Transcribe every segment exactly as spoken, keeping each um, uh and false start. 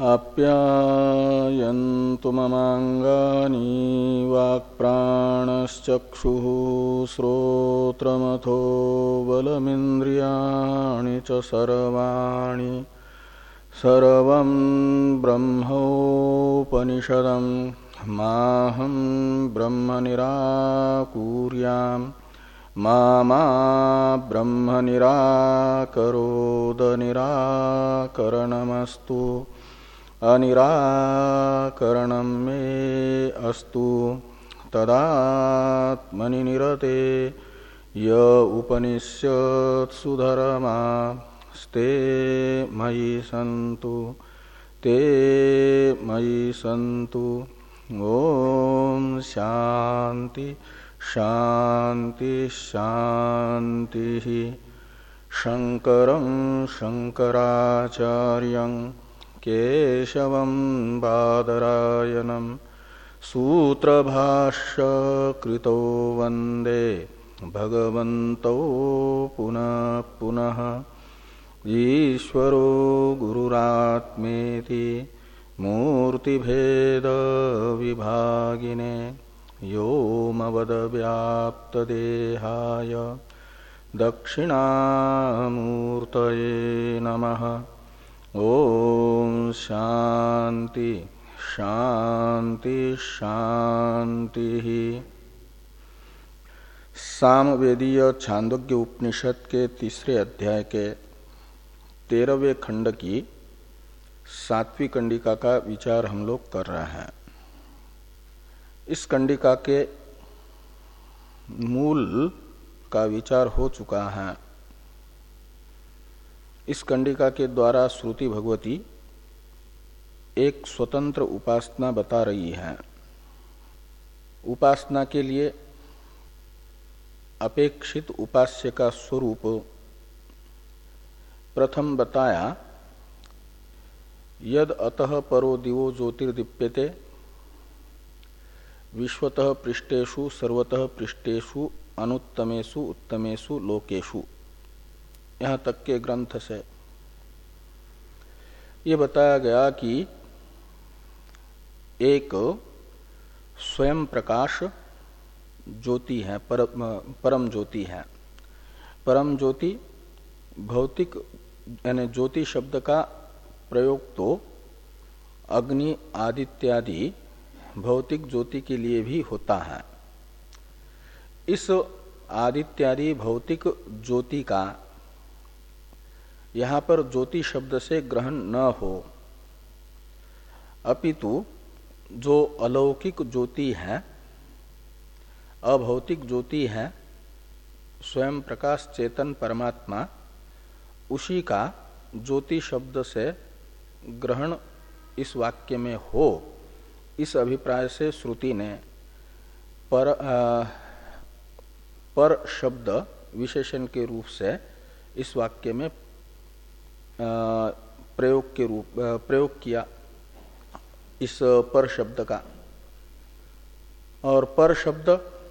आप्यायन्तु ममाङ्गानि वाक्प्राणश्चक्षुः श्रोत्रमथो बलमिन्द्रियाणि च सर्वाणि सर्वं ब्रह्मोपनिषदं माहं ब्रह्म निराकुर्याम् मा मा ब्रह्म निराकरोद निराकरणमस्तु अनिराकरणं मे अस्तु तदात्मनि निरते य उपनिषत्सु धर्मास्ते मयि सन्तु ते मयि सन्तु। ओम शांति शांति शांति। शंकरं शंकराचार्यं केशवं बादरायणं सूत्रभाष्य कृतो वंदे भगवन्तौ पुनः पुनः। ईश्वरो गुरुरात्मेति मूर्तिभेद विभागिने व्योमवद्व्याप्तदेहाय दक्षिणामूर्तये नमः। ओम शांति शांति शांति। सामवेदीय छांदोग्य उपनिषद के तीसरे अध्याय के तेरहवें खंड की सातवीं कंडिका का विचार हम लोग कर रहे हैं। इस कंडिका के मूल का विचार हो चुका है। इस कंडिका के द्वारा श्रुति भगवती एक स्वतंत्र उपासना बता रही है। उपासना के लिए अपेक्षित उपास्य का स्वरूप प्रथम बताया। यद अतः परो दिवो ज्योतिर्दीप्यते विश्वतः पृष्ठेषु सर्वतः पृष्ठेषु अनुत्तमेषु उत्तमेषु लोकेषु, यहाँ तक के ग्रंथ से ये बताया गया कि एक स्वयं प्रकाश ज्योति है, परम, परम ज्योति है। परम ज्योति भौतिक यानी ज्योति शब्द का प्रयोग तो अग्नि आदित्यादि भौतिक ज्योति के लिए भी होता है। इस आदित्यादि भौतिक ज्योति का यहाँ पर ज्योति शब्द से ग्रहण न हो, अपितु जो अलौकिक ज्योति है, अभौतिक ज्योति है, स्वयं प्रकाश चेतन परमात्मा, उसी का ज्योति शब्द से ग्रहण इस वाक्य में हो, इस अभिप्राय से श्रुति ने पर आ, पर शब्द विशेषण के रूप से इस वाक्य में आ, प्रयोग के रूप प्रयोग किया इस पर शब्द का। और पर शब्द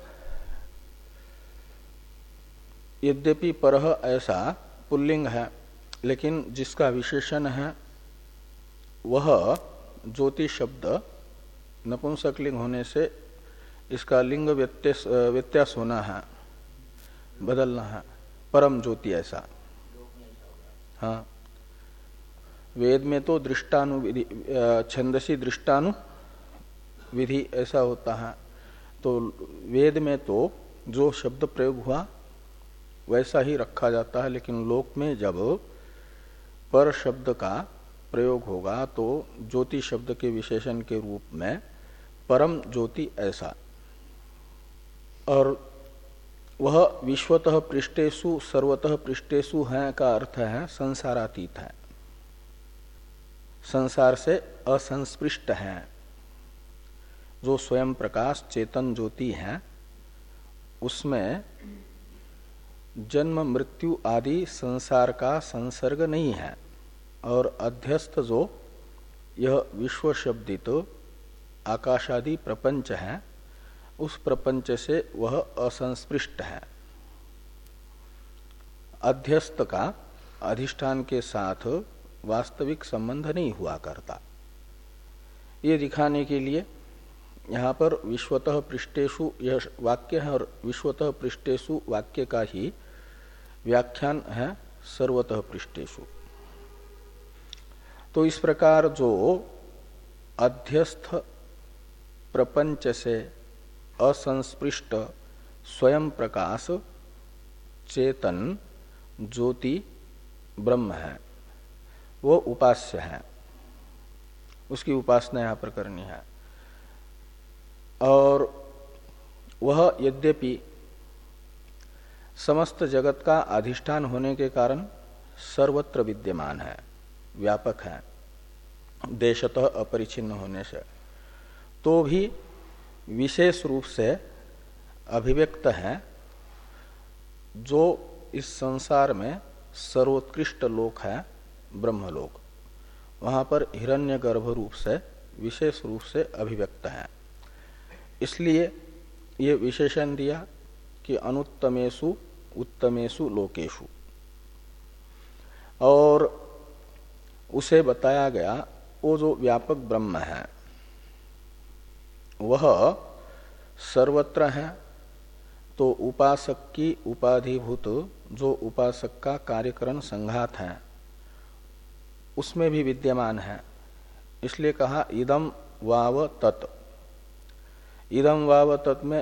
यद्यपि परह ऐसा पुल्लिंग है, लेकिन जिसका विशेषण है वह ज्योति शब्द नपुंसकलिंग होने से इसका लिंग व्यत्यास व्यत्यास होना है, बदलना है। परम ज्योति ऐसा। हाँ, वेद में तो दृष्टानु विधि, छंदसी दृष्टानु विधि ऐसा होता है। तो वेद में तो जो शब्द प्रयोग हुआ वैसा ही रखा जाता है, लेकिन लोक में जब पर शब्द का प्रयोग होगा तो ज्योति शब्द के विशेषण के रूप में परम ज्योति ऐसा। और वह विश्वतः पृष्ठेषु सर्वतः पृष्ठेषु है का अर्थ है संसारातीत है, संसार से असंस्पृष्ट है। जो स्वयं प्रकाश चेतन ज्योति है उसमें जन्म मृत्यु आदि संसार का संसर्ग नहीं है। और अध्यस्त जो यह विश्व शब्दित आकाशादि प्रपंच है, उस प्रपंच से वह असंस्पृष्ट है। अध्यस्त का अधिष्ठान के साथ वास्तविक संबंध नहीं हुआ करता, ये दिखाने के लिए यहाँ पर विश्वतः पृष्ठेषु यह वाक्य है और विश्वतः पृष्ठेषु वाक्य का ही व्याख्यान है सर्वतः पृष्ठेषु। तो इस प्रकार जो अध्यस्थ प्रपंच से असंस्पृष्ट स्वयं प्रकाश चेतन ज्योति ब्रह्म है वो उपास्य है, उसकी उपासना यहाँ पर करनी है। और वह यद्यपि समस्त जगत का अधिष्ठान होने के कारण सर्वत्र विद्यमान है, व्यापक है, देशतः अपरिच्छिन्न होने से, तो भी विशेष रूप से अभिव्यक्त है जो इस संसार में सर्वोत्कृष्ट लोक है ब्रह्मलोक, वहां पर हिरण्यगर्भ रूप से विशेष रूप से अभिव्यक्त है। इसलिए ये विशेषण दिया कि अनुत्तमेषु उत्तमेषु लोकेषु, और उसे बताया गया वो जो व्यापक ब्रह्म है वह सर्वत्र है, तो उपासक की उपाधिभूत जो उपासक का कार्यकरण संघात है उसमें भी विद्यमान है। इसलिए कहा इदम वाव तत्। इदम वाव तत् में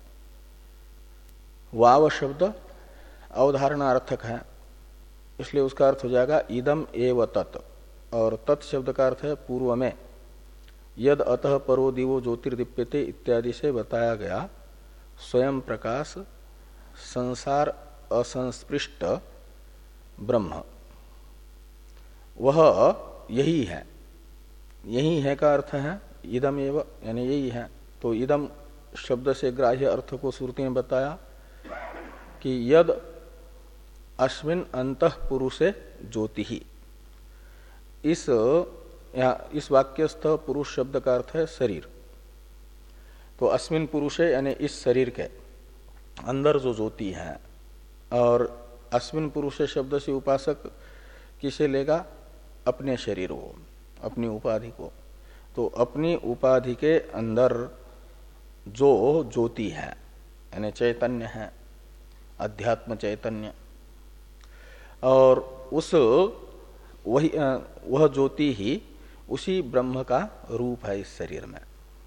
वाव शब्द अवधारणार्थक है, इसलिए उसका अर्थ हो जाएगा इदम एव तत्, और तत् शब्द का अर्थ है पूर्व में यद अतः परो दिवो ज्योतिर्दीप्यते इत्यादि से बताया गया स्वयं प्रकाश संसार असंस्पृष्ट ब्रह्म वह यही है। यही है का अर्थ है इदम एव, यानी यही है। तो इदम शब्द से ग्राह्य अर्थ को श्रुति ने बताया कि यद अस्मिन् अंतः पुरुषे ज्योति ही। इस यहाँ इस वाक्यस्थ पुरुष शब्द का अर्थ है शरीर। तो अस्मिन् पुरुषे यानी इस शरीर के अंदर जो ज्योति है, और अस्मिन् पुरुषे शब्द से उपासक किसे लेगा? अपने शरीर को, अपनी उपाधि को। तो अपनी उपाधि के अंदर जो ज्योति है यानी चैतन्य है, अध्यात्म चैतन्य, और उस वही वह ज्योति ही उसी ब्रह्म का रूप है इस शरीर में।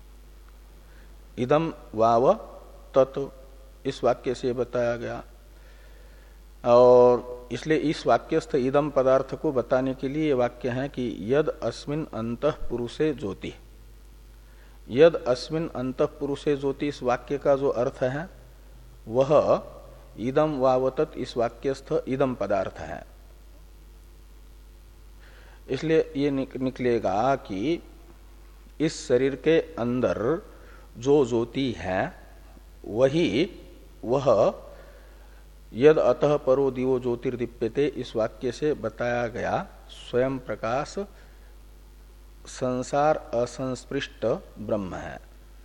इदम वाव तत् इस वाक्य से बताया गया, और इसलिए इस वाक्यस्थ इदम पदार्थ को बताने के लिए वाक्य है कि यद अस्मिन् अंतः पुरुषे ज्योति। यद अस्मिन् अंतः पुरुषे ज्योति इस वाक्य का जो अर्थ है वह इदम वावतत इस वाक्यस्थ इदम पदार्थ है। इसलिए ये निकलेगा कि इस शरीर के अंदर जो ज्योति है वही वह यद अतः परो दिवो ज्योतिर्दीप्यते इस वाक्य से बताया गया स्वयं प्रकाश संसार असंस्पृष्ट ब्रह्म है।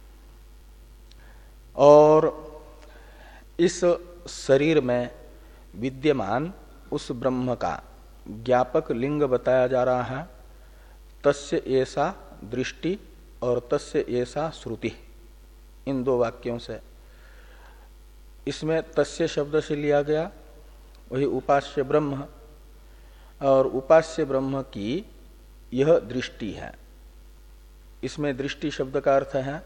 और इस शरीर में विद्यमान उस ब्रह्म का ज्ञापक लिंग बताया जा रहा है। तस्य ऐसा दृष्टि और तस्य ऐसा श्रुति, इन दो वाक्यों से। इसमें तस्य शब्द से लिया गया वही उपास्य ब्रह्म, और उपास्य ब्रह्म की यह दृष्टि है। इसमें दृष्टि शब्द का अर्थ है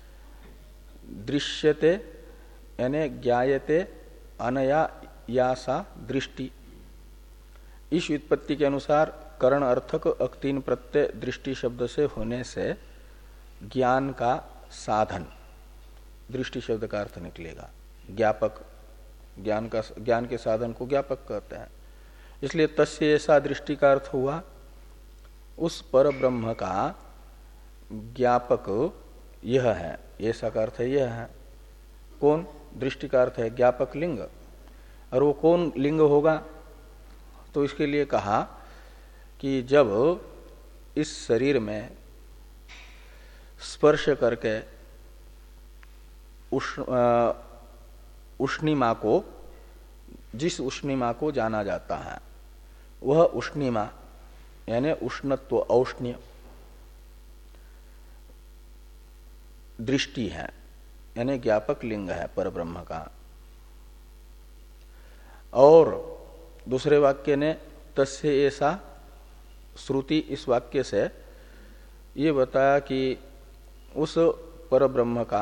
दृश्यते यानी ज्ञायते अनया यासा दृष्टि। इस व्युत्पत्ति के अनुसार करण अर्थक अक्तीन प्रत्यय दृष्टि शब्द से होने से ज्ञान का साधन दृष्टि शब्द का अर्थ निकलेगा। ज्ञापक, ज्ञान का ज्ञान के साधन को ज्ञापक कहते हैं। इसलिए तस्य ऐसा दृष्टि का अर्थ हुआ उस पर ब्रह्म का ज्ञापक यह है, ऐसा का अर्थ यह है। कौन? दृष्टि का अर्थ है ज्ञापक लिंग। और वो कौन लिंग होगा? तो इसके लिए कहा कि जब इस शरीर में स्पर्श करके उष्णिमा को, जिस उष्णिमा को जाना जाता है वह उष्णिमा यानी उष्णत्व, औष्ण्य, दृष्टि है, यानी ज्ञापक लिंग है परब्रह्म का। और दूसरे वाक्य ने तस्य ऐसा श्रुति, इस वाक्य से ये बताया कि उस परब्रह्म का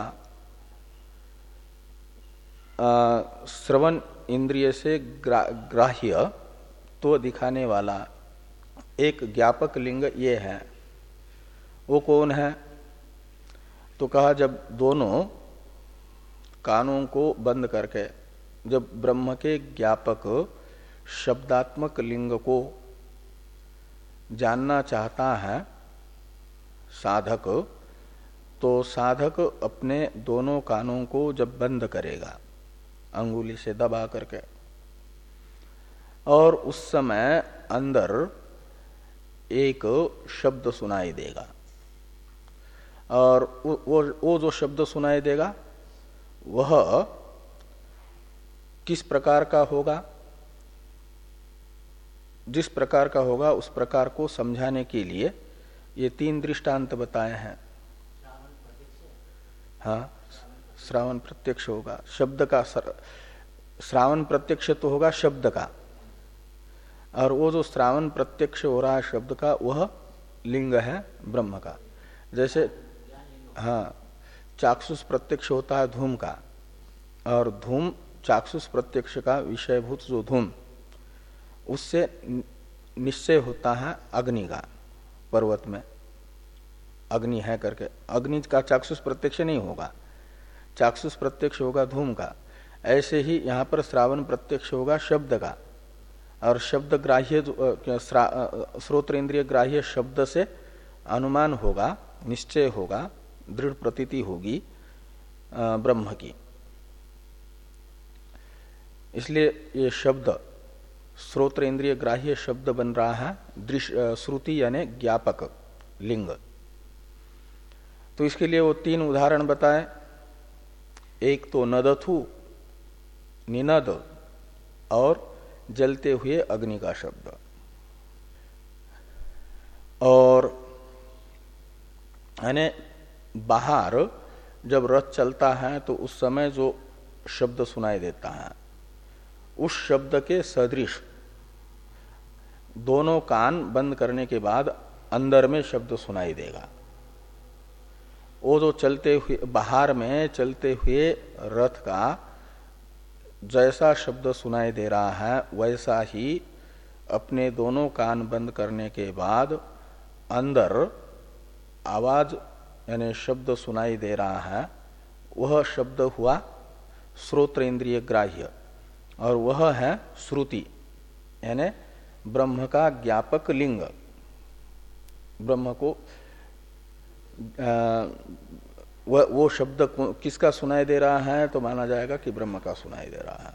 श्रवण इंद्रिय से ग्रा, ग्राह्य तो दिखाने वाला एक ज्ञापक लिंग ये है। वो कौन है? तो कहा जब दोनों कानों को बंद करके जब ब्रह्म के ज्ञापक शब्दात्मक लिंग को जानना चाहता है साधक, तो साधक अपने दोनों कानों को जब बंद करेगा अंगुली से दबा करके, और उस समय अंदर एक शब्द सुनाई देगा, और वो वो जो शब्द सुनाई देगा वह किस प्रकार का होगा? जिस प्रकार का होगा उस प्रकार को समझाने के लिए ये तीन दृष्टांत बताए हैं। हाँ, श्रावण प्रत्यक्ष होगा शब्द का, श्रावण प्रत्यक्ष तो होगा शब्द का, और वो जो श्रावण प्रत्यक्ष हो रहा है शब्द का वह लिंग है ब्रह्म का। जैसे हाँ, चाक्षुष प्रत्यक्ष होता है धूम का, और धूम चाक्षुष प्रत्यक्ष का विषयभूत जो धूम, उससे निश्चय होता है अग्नि का, पर्वत में अग्नि है करके। अग्नि का चाक्षुष प्रत्यक्ष नहीं होगा, चाक्षुष प्रत्यक्ष होगा धूम का। ऐसे ही यहाँ पर श्रावण प्रत्यक्ष होगा शब्द का, और शब्द ग्राह्य श्रोत्रेंद्रिय ग्राह्य शब्द से अनुमान होगा, निश्चय होगा, दृढ़ प्रतीति होगी ब्रह्म की। इसलिए ये शब्द श्रोत्रेंद्रिय ग्राह्य शब्द बन रहा है दृश्य श्रुति यानी ज्ञापक लिंग। तो इसके लिए वो तीन उदाहरण बताए। एक तो नदथु, निनद और जलते हुए अग्नि का शब्द। और यानी बाहर जब रथ चलता है तो उस समय जो शब्द सुनाई देता है उस शब्द के सदृश दोनों कान बंद करने के बाद अंदर में शब्द सुनाई देगा। वो जो चलते हुए बाहर में चलते हुए रथ का जैसा शब्द सुनाई दे रहा है वैसा ही अपने दोनों कान बंद करने के बाद अंदर आवाज यानी शब्द सुनाई दे रहा है, वह शब्द हुआ श्रोत्रेंद्रिय ग्राह्य, और वह है श्रुति यानी ब्रह्म का ज्ञापक लिंग। ब्रह्म को आ, वह वो शब्द किसका सुनाई दे रहा है तो माना जाएगा कि ब्रह्म का सुनाई दे रहा है।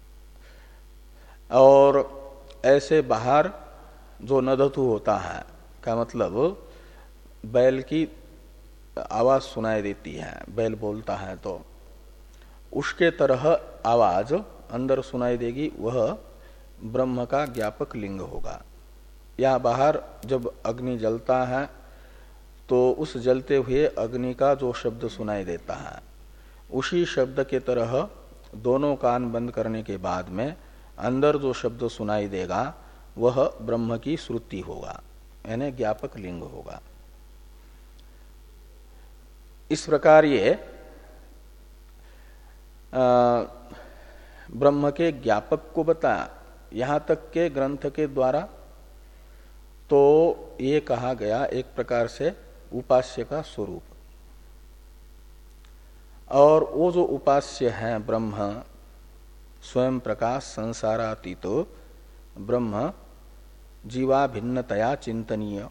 और ऐसे बाहर जो नदतु होता है का मतलब बैल की आवाज सुनाई देती है, बैल बोलता है तो उसके तरह आवाज अंदर सुनाई देगी, वह ब्रह्म का ज्ञापक लिंग होगा। या बाहर जब अग्नि जलता है तो उस जलते हुए अग्नि का जो शब्द सुनाई देता है उसी शब्द के तरह दोनों कान बंद करने के बाद में अंदर जो शब्द सुनाई देगा वह ब्रह्म की श्रुति होगा, यानी ज्ञापक लिंग होगा। इस प्रकार ये ब्रह्म के ज्ञापक को बताया। यहां तक के ग्रंथ के द्वारा तो ये कहा गया एक प्रकार से उपास्य का स्वरूप, और वो जो उपास्य है ब्रह्म स्वयं प्रकाश संसारातीत ब्रह्म जीवा भिन्नतया चिंतनीय,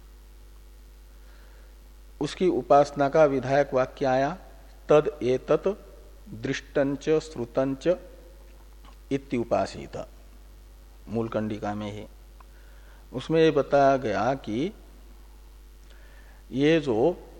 उसकी उपासना का विधायक वाक्य आया तद एतत् दृष्टंच श्रुतंच इत्युपासित, मूल कंडिका में ही। उसमें ये बताया गया कि ये जो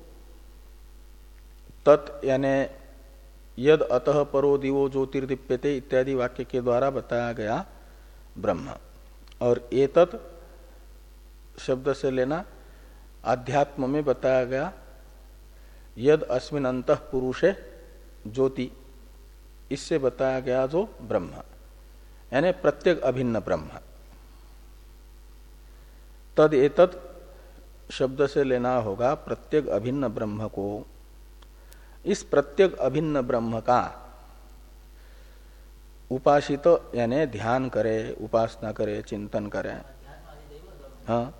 तत् यानी यद अतः परो दिवो ज्योतिर्दीप्यते इत्यादि वाक्य के द्वारा बताया गया ब्रह्म, और एतत् शब्द से लेना अध्यात्म में बताया गया यद अस्मिन अंतः पुरुषे ज्योति, इससे बताया गया जो ब्रह्म यानी प्रत्येक अभिन्न ब्रह्म। तद एतत् शब्द से लेना होगा प्रत्येक अभिन्न ब्रह्म को। इस प्रत्येक अभिन्न ब्रह्म का उपासित यानी ध्यान करे, उपासना करे, चिंतन करे। हाँ,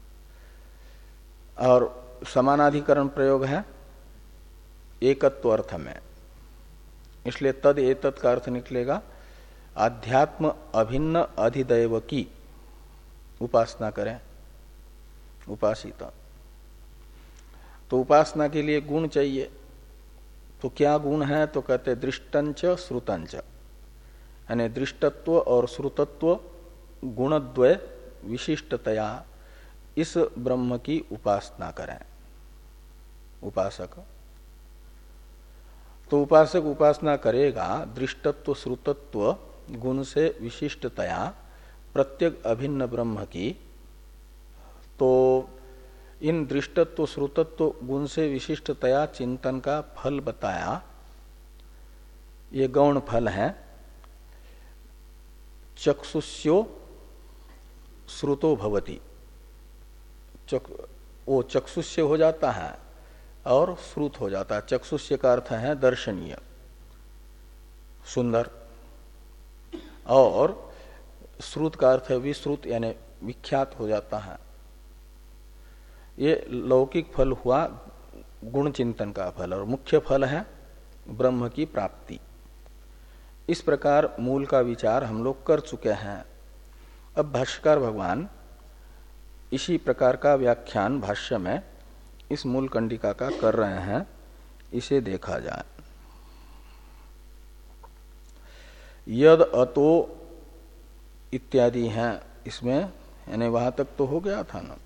और समानाधिकरण प्रयोग है एकत्व अर्थ में, इसलिए तद एतत् का अर्थ निकलेगा आध्यात्म अभिन्न अधिदैव की उपासना करें, उपासित। तो उपासना के लिए गुण चाहिए, तो क्या गुण है? तो कहते दृष्टंच श्रुतंच, यानी दृष्टत्व और श्रुतत्व गुणद्वय विशिष्टतया इस ब्रह्म की उपासना करें उपासक। तो उपासक उपासना करेगा दृष्टत्व श्रुतत्व गुण से विशिष्टतया प्रत्येक अभिन्न ब्रह्म की। तो इन दृष्टत्व श्रुतत्व गुण से विशिष्टतया चिंतन का फल बताया। ये गौण फल है। चक्षुष्यो श्रुतो भवति, चक, वो चक्षुष्य हो जाता है और श्रुत हो जाता है। चक्षुष्य का अर्थ है दर्शनीय, सुंदर, और श्रुत का अर्थ है विश्रुत यानी विख्यात हो जाता है। ये लौकिक फल हुआ गुण चिंतन का फल, और मुख्य फल है ब्रह्म की प्राप्ति। इस प्रकार मूल का विचार हम लोग कर चुके हैं। अब भाष्यकार भगवान इसी प्रकार का व्याख्यान भाष्य में इस मूल कंडिका का कर रहे हैं, इसे देखा जाए। यद अतो इत्यादि हैं इसमें, यानी वहां तक तो हो गया था ना।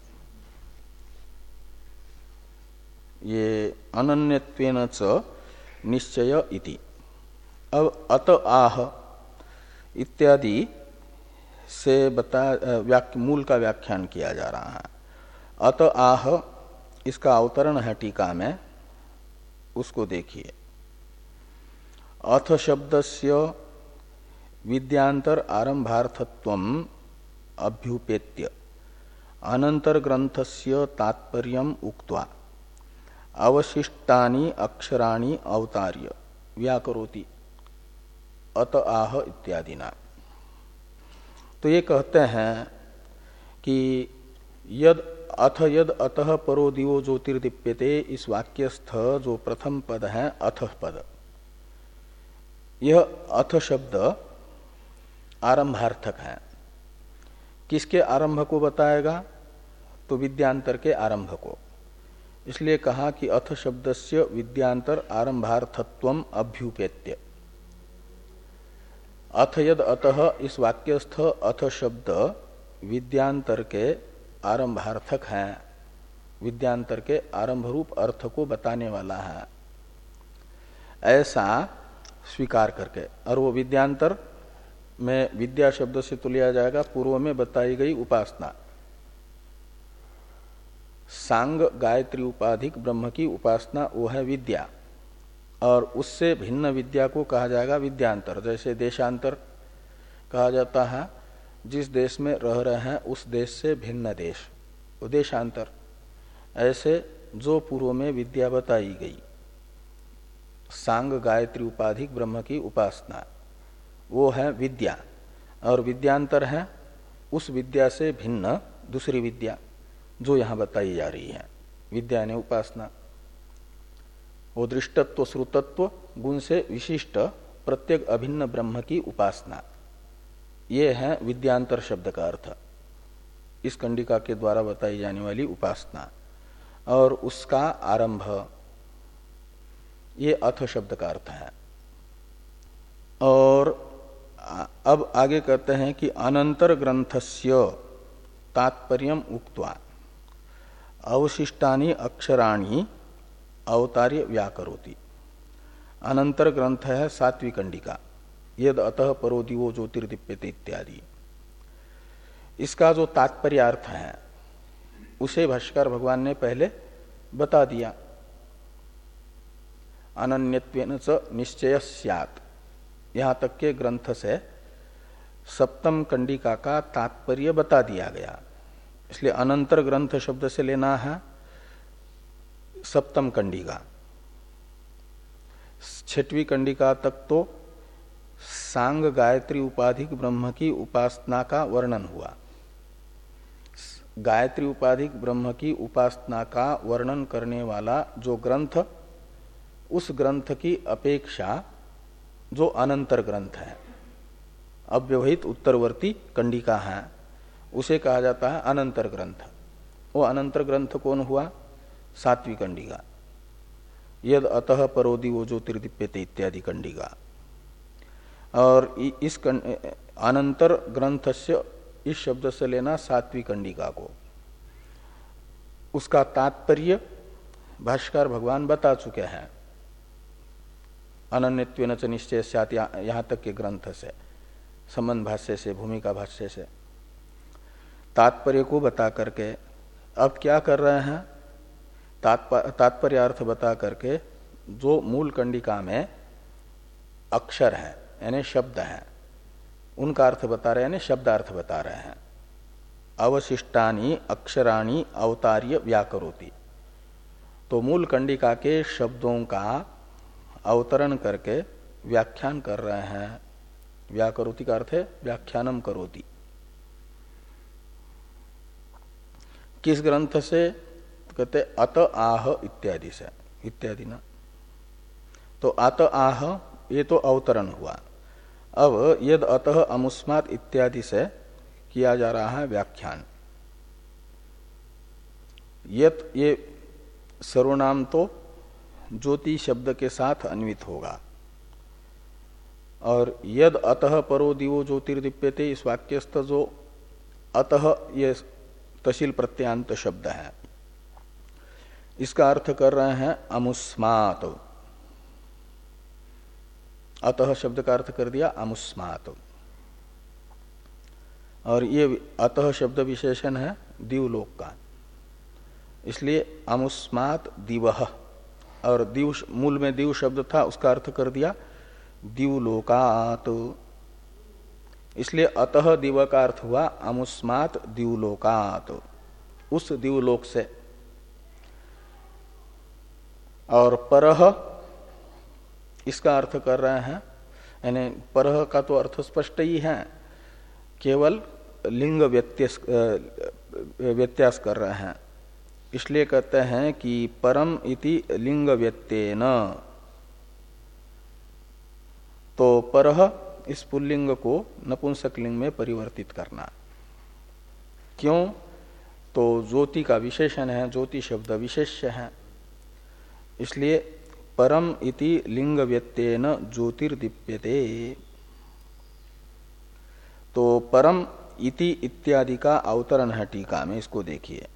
ये अनन्यत्वेन च निश्चय इति। अब अत आह इत्यादि से बता व्याख्या मूल का व्याख्यान किया जा रहा है। अत आह इसका अवतरण है टीका में, उसको देखिए। अथ शब्दस्य विद्यांतर आरंभार्थत्वम अभ्युपेत्य अनंतर ग्रंथस्य तात्पर्यम उक्त्वा अवशिष्टानि अक्षराणि अवतार्य व्याकरोति अत आह इत्यादिना। तो ये कहते हैं कि यद अथ यद अतः परो दिवो ज्योतिर्दीप्यते, इस वाक्यस्थ जो प्रथम पद है अथ पद, यह अथ शब्द आरंभार्थक है। किसके आरंभ को बताएगा? तो विद्यांतर के आरंभ को। इसलिए कहा कि अथ शब्दस्य विद्यांतर आरंभार्थत्वम अभ्युपेत्य। अथ यद अतः इस वाक्यस्थ अथ शब्द विद्यांतर के आरंभार्थक है, विद्यांतर के आरंभ रूप अर्थ को बताने वाला है, ऐसा स्वीकार करके। और वो विद्यांतर में विद्या शब्द से तो लिया जाएगा पूर्व में बताई गई उपासना, सांग गायत्री उपाधिक ब्रह्म की उपासना, वो है विद्या। और उससे भिन्न विद्या को कहा जाएगा विद्यांतर। जैसे देशांतर कहा जाता है, जिस देश में रह रहे हैं उस देश से भिन्न देश, वो देशांतर। ऐसे जो पूर्व में विद्या बताई गई सांग गायत्री उपाधिक ब्रह्म की उपासना, वो है विद्या। और विद्यांतर है उस विद्या से भिन्न दूसरी विद्या जो यहां बताई जा रही है, विद्या ने उपासना। वो दृष्टत्व श्रुतत्व गुण से विशिष्ट प्रत्येक अभिन्न ब्रह्म की उपासना, ये है विद्यांतर शब्द का अर्थ, इस कंडिका के द्वारा बताई जाने वाली उपासना। और उसका आरंभ, ये अथ शब्द का अर्थ है। और अब आगे कहते हैं कि अनंतर ग्रंथस्य तात्पर्यम उक्त्वा अवशिष्टानि अक्षराणि अवतार्य व्याकरोति। अनंतर ग्रंथ है सात्वी कंडिका, यद अतः परो दिवो ज्योतिर्दीप्यते इत्यादि। इसका जो तात्पर्य अर्थ है उसे भाष्यकार भगवान ने पहले बता दिया। अनन्यत्वेन च निश्चय स्यात्, यहाँ तक के ग्रंथ से सप्तम कंडिका का तात्पर्य बता दिया गया। इसलिए अनंतर ग्रंथ शब्द से लेना है सप्तम कंडिका। छठवीं कंडिका तक तो सांग गायत्री उपाधिक ब्रह्म की उपासना का वर्णन हुआ। गायत्री उपाधिक ब्रह्म की उपासना का वर्णन करने वाला जो ग्रंथ, उस ग्रंथ की अपेक्षा जो अनंतर ग्रंथ है, अव्यवहित उत्तरवर्ती कंडिका है, उसे कहा जाता है अनंतर ग्रंथ। वो अनंतर ग्रंथ कौन हुआ? सात्वीं कंडिका। यद अतः परोदि वो ज्योतिर्दीप्यते इत्यादि कंडिका। और इस अनंतर ग्रंथ से इस शब्द से लेना सात्वीं कंडिका को। उसका तात्पर्य भाष्यकार भगवान बता चुके हैं अनन्यत्वेन च निश्चय स्यात्, यहां तक के ग्रंथ से, संबंध भाष्य से, भूमिका भाष्य से तात्पर्य को बता करके अब क्या कर रहे हैं? तात्पर्य अर्थ बता करके जो मूल कंडिका में अक्षर है यानी शब्द है, उनका अर्थ बता रहे हैं, यानी शब्दार्थ बता रहे हैं। अवशिष्टानि अक्षराणि अवतार्य व्याकरोति, तो मूल कंडिका के शब्दों का अवतरण करके व्याख्यान कर रहे हैं। व्याकरोति का अर्थ है व्याख्यानम करोति। किस ग्रंथ से? तो कहते अत आह इत्यादि से, इत्यादि ना। तो अत आह ये तो अवतरण हुआ। अब यद अतः अमुस्मात् इत्यादि से किया जा रहा है व्याख्यान। यत ये सर्वनाम तो ज्योति शब्द के साथ अन्वित होगा, और यद अतः परो दिवो ज्योतिर्दीप्यते इस वाक्यस्थ जो अतः ये तशील प्रत्यांत शब्द है, इसका अर्थ कर रहे हैं अमुस्मात्। अतः शब्द का अर्थ कर दिया अमुस्मात्, और ये अतः शब्द विशेषण है दिवलोक का, इसलिए अमुस्मात् दिवः। और दिव मूल में दिव शब्द था, उसका अर्थ कर दिया दिवलोकात्, इसलिए अतः दिव का अर्थ हुआ अमुस्मात् दिवलोकात्, उस दिवलोक से। और परह इसका अर्थ कर रहे हैं, यानी परह का तो अर्थ स्पष्ट ही है, केवल लिंग व्यत्यास व्यत्यास कर रहे हैं, इसलिए कहते हैं कि परम इति लिंग व्यत्येन। तो परह इस पुल्लिंग को नपुंसक लिंग में परिवर्तित करना। क्यों? तो ज्योति का विशेषण है, ज्योति शब्द विशेष्य है, इसलिए परम इति लिंग व्यत्येन ज्योतिर्दीप्यते। तो परम इति इत्यादि का अवतरण है टीका में, इसको देखिए।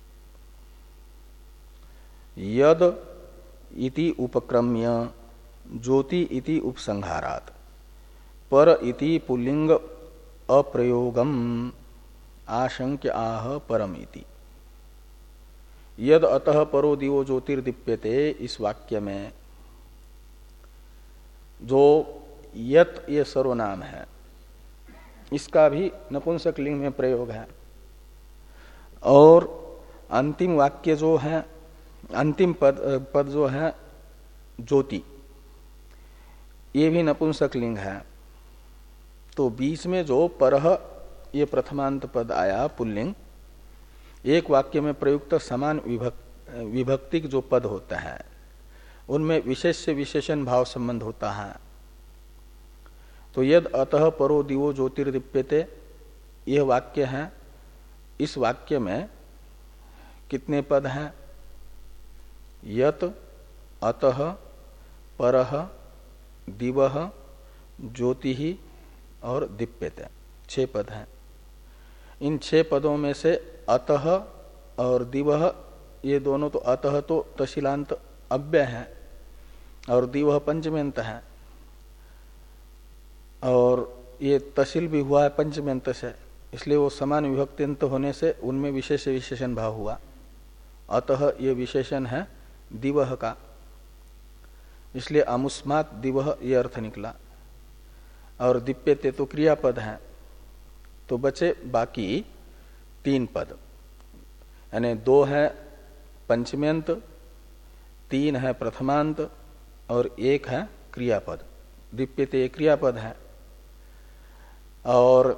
यद इति उपक्रम्य ज्योति इति उपसंहारात् पर इति पुल्लिंग अप्रयोगम आशंक्य आह परम इति। यद अतः परो दिवो ज्योतिर्दीप्यते इस वाक्य में जो यत ये सर्वनाम है, इसका भी नपुंसक लिंग में प्रयोग है, और अंतिम वाक्य जो है, अंतिम पद पद जो है ज्योति, ये भी नपुंसक लिंग है। तो बीच में जो परह ये प्रथमांत पद आया पुल्लिंग, एक वाक्य में प्रयुक्त समान विभक्त विभक्तिक जो पद होता है उनमें विशेष से विशेषण भाव संबंध होता है। तो यद अतः परो दिवो ज्योतिर्दीप्यते यह वाक्य है, इस वाक्य में कितने पद हैं? यत अतः परः दिवः ज्योतिः और दीप्यते, छह पद हैं। इन छह पदों में से अतः और दिवः ये दोनों, तो अतः तो तशिलांत अव्यय है और दिवः पंचमेंत है, और ये तशिल भी हुआ है पंचमेंत से, इसलिए वो समान विभक्त्यंत होने से उनमें विशेष विशेषण भाव हुआ। अतः ये विशेषण है दिवह का, इसलिए अमुस्मात् दिवः ये अर्थ निकला। और दीप्यते तो क्रियापद है, तो बचे बाकी तीन पद, यानी दो है पंचम्यंत, तीन है प्रथमांत और एक है क्रियापद। दीप्यते क्रियापद है और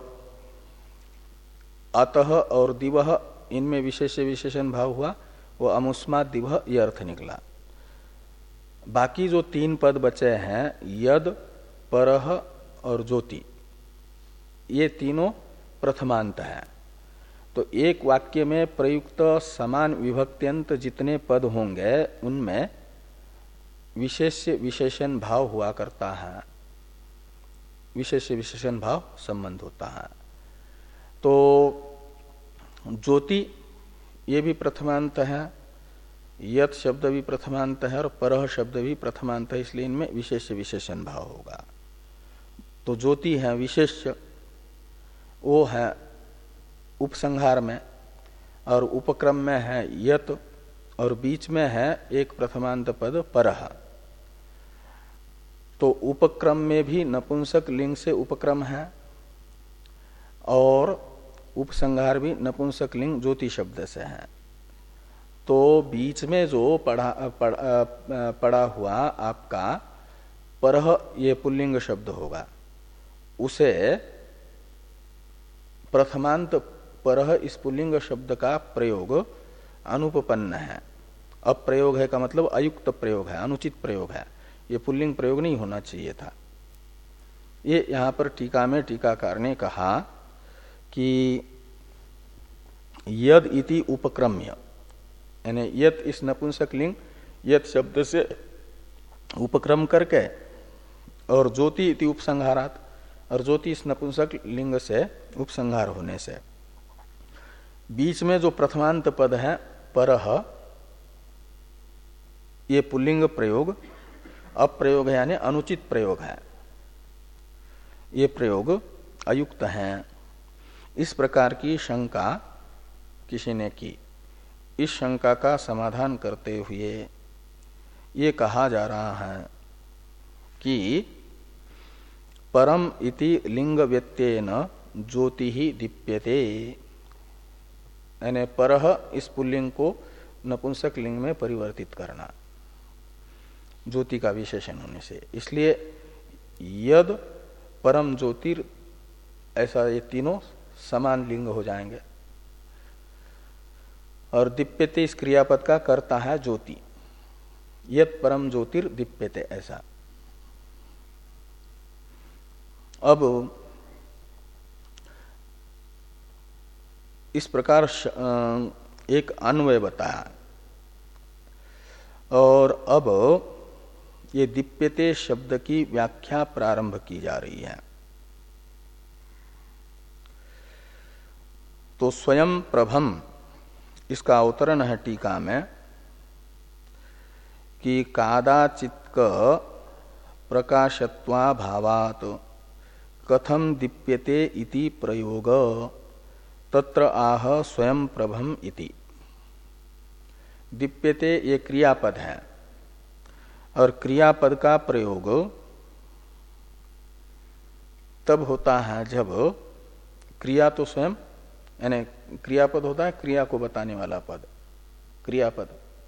अतः और दिवः इनमें विशेष विशेषण भाव हुआ, वो अमुस्मात् दिवः ये अर्थ निकला। बाकी जो तीन पद बचे हैं यद, परः और ज्योति, ये तीनों प्रथमांत हैं। तो एक वाक्य में प्रयुक्त समान विभक्त्यंत जितने पद होंगे उनमें विशेष विशेषण भाव हुआ करता है, विशेष विशेषण भाव संबंध होता है। तो ज्योति ये भी प्रथमांत है, यत शब्द भी प्रथमांत है और परः शब्द भी प्रथमांत है, इसलिए इनमें विशेष विशेषण भाव होगा। तो ज्योति है विशेष, वो है उपसंहार में, और उपक्रम में है यत, और बीच में है एक प्रथमांत पद परः। तो उपक्रम में भी नपुंसक लिंग से उपक्रम है और उपसंहार भी नपुंसक लिंग ज्योति शब्द से है। तो बीच में जो पढ़ा पढ़ा, पढ़ा हुआ आपका परः ये पुल्लिंग शब्द होगा, उसे प्रथमांत परः इस पुल्लिंग शब्द का प्रयोग अनुपपन्न है। अप्रयोग है का मतलब अयुक्त प्रयोग है, अनुचित प्रयोग है, ये पुल्लिंग प्रयोग नहीं होना चाहिए था। ये यहां पर टीका में टीकाकार ने कहा कि यद इति उपक्रम्य, यानी यत इस नपुंसक लिंग यत शब्द से उपक्रम करके, और ज्योति इति उपसंहारात, और ज्योति इस नपुंसक लिंग से उपसंहार होने से बीच में जो प्रथमांत पद है परः, ये पुल्लिंग प्रयोग अप्रयोग है, यानी अनुचित प्रयोग है, ये प्रयोग अयुक्त है। इस प्रकार की शंका किसी ने की। इस शंका का समाधान करते हुए ये कहा जा रहा है कि परम इति लिंग व्यत्येन ज्योति ही दीप्यते, यानी परः इस पुल्लिंग को नपुंसक लिंग में परिवर्तित करना ज्योति का विशेषण होने से। इसलिए यद परम ज्योतिर ऐसा ये तीनों समान लिंग हो जाएंगे। और दीप्यते इस क्रियापद का कर्ता है ज्योति, यद परम ज्योतिर दीप्यते ऐसा। अब इस प्रकार एक अन्वय बताया, और अब ये दीप्यते शब्द की व्याख्या प्रारंभ की जा रही है। तो स्वयं प्रभम इसका अवतरण है टीका में कि कादाचित्क प्रकाशत्वाभावात् कथम दीप्यते इति प्रयोग तत्र आह स्वयं प्रभम इति। दीप्यते ये क्रियापद है, और क्रियापद का प्रयोग तब होता है जब क्रिया तो स्वयं, यानी क्रियापद होता है क्रिया को बताने वाला पद, क्रियापद।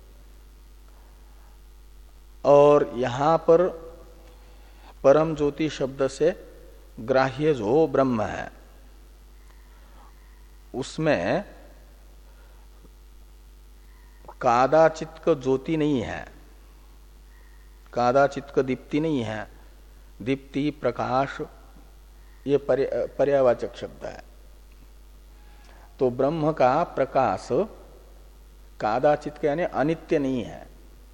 और यहां पर परम ज्योति शब्द से ग्राह्य जो ब्रह्म है उसमें कादाचित्क ज्योति नहीं है, कादाचित्क दीप्ति नहीं है। दीप्ति प्रकाश ये पर्यावाचक शब्द है। तो ब्रह्म का प्रकाश कादाचित्क यानी अनित्य नहीं है।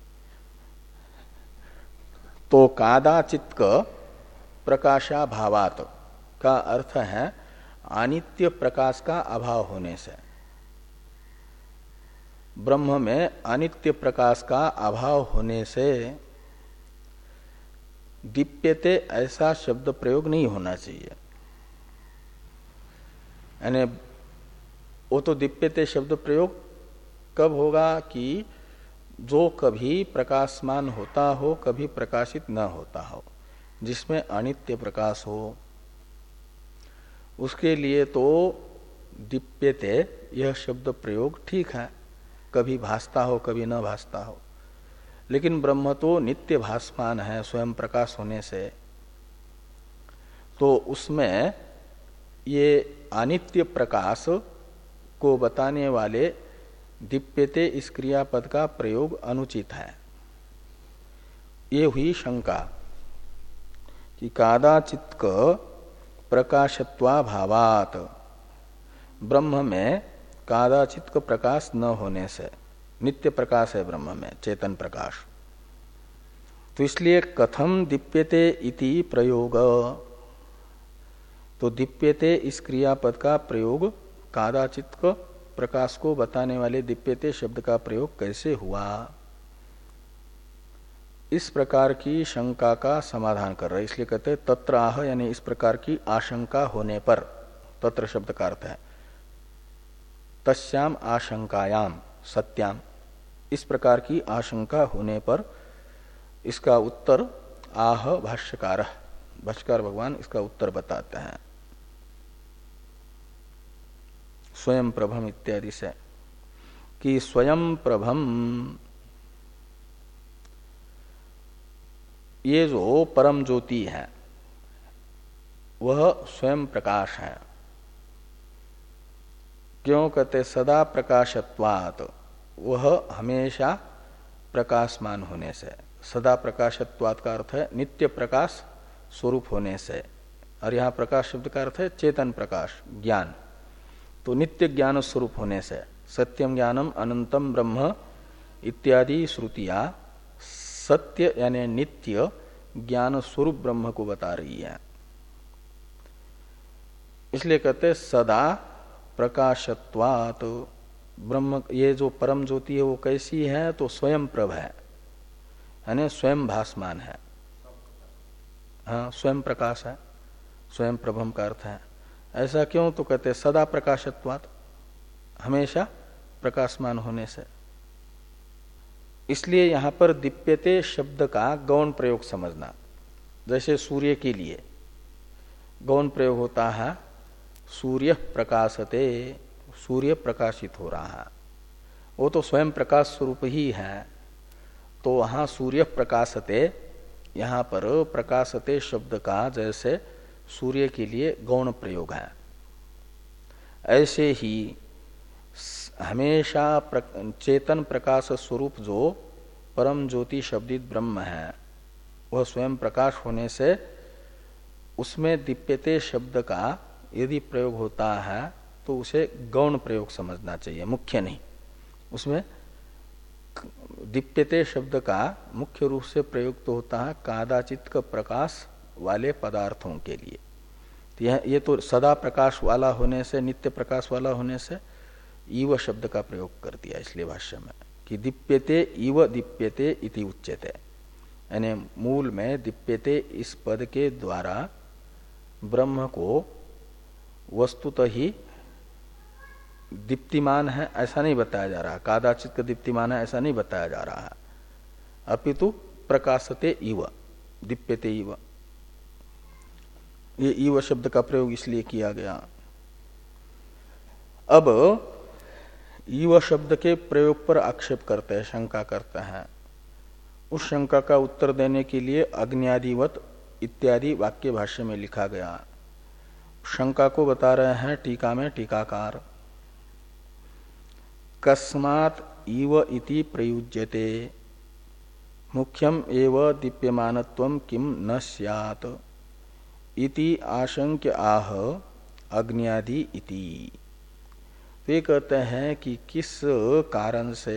तो कादाचित्क प्रकाशाभावात् का अर्थ है अनित्य प्रकाश का अभाव होने से। ब्रह्म में अनित्य प्रकाश का अभाव होने से दीप्यते ऐसा शब्द प्रयोग नहीं होना चाहिए। यानी वो तो दीप्यते शब्द प्रयोग कब होगा कि जो कभी प्रकाशमान होता हो, कभी प्रकाशित न होता हो, जिसमें अनित्य प्रकाश हो, उसके लिए तो दीप्यते यह शब्द प्रयोग ठीक है, कभी भासता हो कभी न भासता हो। लेकिन ब्रह्म तो नित्य भासमान है स्वयं प्रकाश होने से, तो उसमें ये अनित्य प्रकाश को बताने वाले दीप्यते इस क्रियापद का प्रयोग अनुचित है। ये हुई शंका कि कादाचित्क प्रकाशत्वाभावात, ब्रह्म में कादाचित्क प्रकाश न होने से, नित्य प्रकाश है ब्रह्म में चेतन प्रकाश, तो इसलिए कथम दीप्यते इति प्रयोग, तो दीप्यते इस क्रियापद का प्रयोग कादाचित्क प्रकाश को बताने वाले दीप्यते शब्द का प्रयोग कैसे हुआ, इस प्रकार की शंका का समाधान कर रहे। इसलिए कहते हैं तत्र आह, यानी इस प्रकार की आशंका होने पर, तत्र शब्द का अर्थ है तस्याम आशंकायाम सत्याम, इस प्रकार की आशंका होने पर इसका उत्तर आह भाष्यकार, भाष्यकार भगवान इसका उत्तर बताते हैं स्वयं प्रभम इत्यादि से, कि स्वयं प्रभम, ये जो परम ज्योति है वह स्वयं प्रकाश है। क्यों कहते सदा प्रकाशत्वात्, वह हमेशा प्रकाशमान होने से, सदा प्रकाशत्वात् का अर्थ है नित्य प्रकाश स्वरूप होने से, और यहाँ प्रकाश शब्द का अर्थ है चेतन प्रकाश ज्ञान, तो नित्य ज्ञान स्वरूप होने से, सत्यम ज्ञानम अनंतम ब्रह्म इत्यादि श्रुतियां सत्य यानी नित्य ज्ञान स्वरूप ब्रह्म को बता रही है। इसलिए कहते सदा प्रकाशत्वात्, ब्रह्म ये जो परम ज्योति है वो कैसी है, तो स्वयं प्रभ है, यानी स्वयं भासमान है, हाँ स्वयं प्रकाश है, स्वयं प्रभम का अर्थ है। ऐसा क्यों, तो कहते सदा प्रकाशत्वात्, हमेशा प्रकाशमान होने से। इसलिए यहां पर दीप्यते शब्द का गौण प्रयोग समझना, जैसे सूर्य के लिए गौण प्रयोग होता है सूर्य प्रकाशते, सूर्य प्रकाशित हो रहा है, वो तो स्वयं प्रकाश स्वरूप ही है, तो वहां सूर्य प्रकाशते, यहां पर प्रकाशते शब्द का जैसे सूर्य के लिए गौण प्रयोग है, ऐसे ही हमेशा प्र, चेतन प्रकाश स्वरूप जो परम ज्योति शब्दित ब्रह्म है वह स्वयं प्रकाश होने से उसमें दीप्यते शब्द का यदि प्रयोग होता है तो उसे गौण प्रयोग समझना चाहिए, मुख्य नहीं। उसमें दीप्यते शब्द का मुख्य रूप से प्रयोग तो होता है कादाचित्क प्रकाश वाले पदार्थों के लिए, तो यह ये तो सदा प्रकाश वाला होने से, नित्य प्रकाश वाला होने से ईव शब्द का प्रयोग कर दिया इसलिए भाष्य में कि दीप्यते इव दीप्यते इति उच्यते, यानी मूल में दीप्यते इस पद के द्वारा ब्रह्म को वस्तुतः ही दीप्तिमान है ऐसा नहीं बताया जा रहा, कादाचित का दीप्तिमान है ऐसा नहीं बताया जा रहा है, अपितु प्रकाशते इव दीप्यते इव, ये इव शब्द का प्रयोग इसलिए किया गया। अब ईव शब्द के प्रयोग पर आक्षेप करते हैं, शंका करते हैं, उस शंका का उत्तर देने के लिए अग्न्यादिवत इत्यादि वाक्य भाष्य में लिखा गया। शंका को बता रहे हैं टीका में टीकाकार, कस्मात् ईव इति प्रयुज्यते मुख्यम एव दीप्यमानत्वं किम न स्यात् इति आशंक्य आह अग्न्यादि इति। वे कहते हैं कि किस कारण से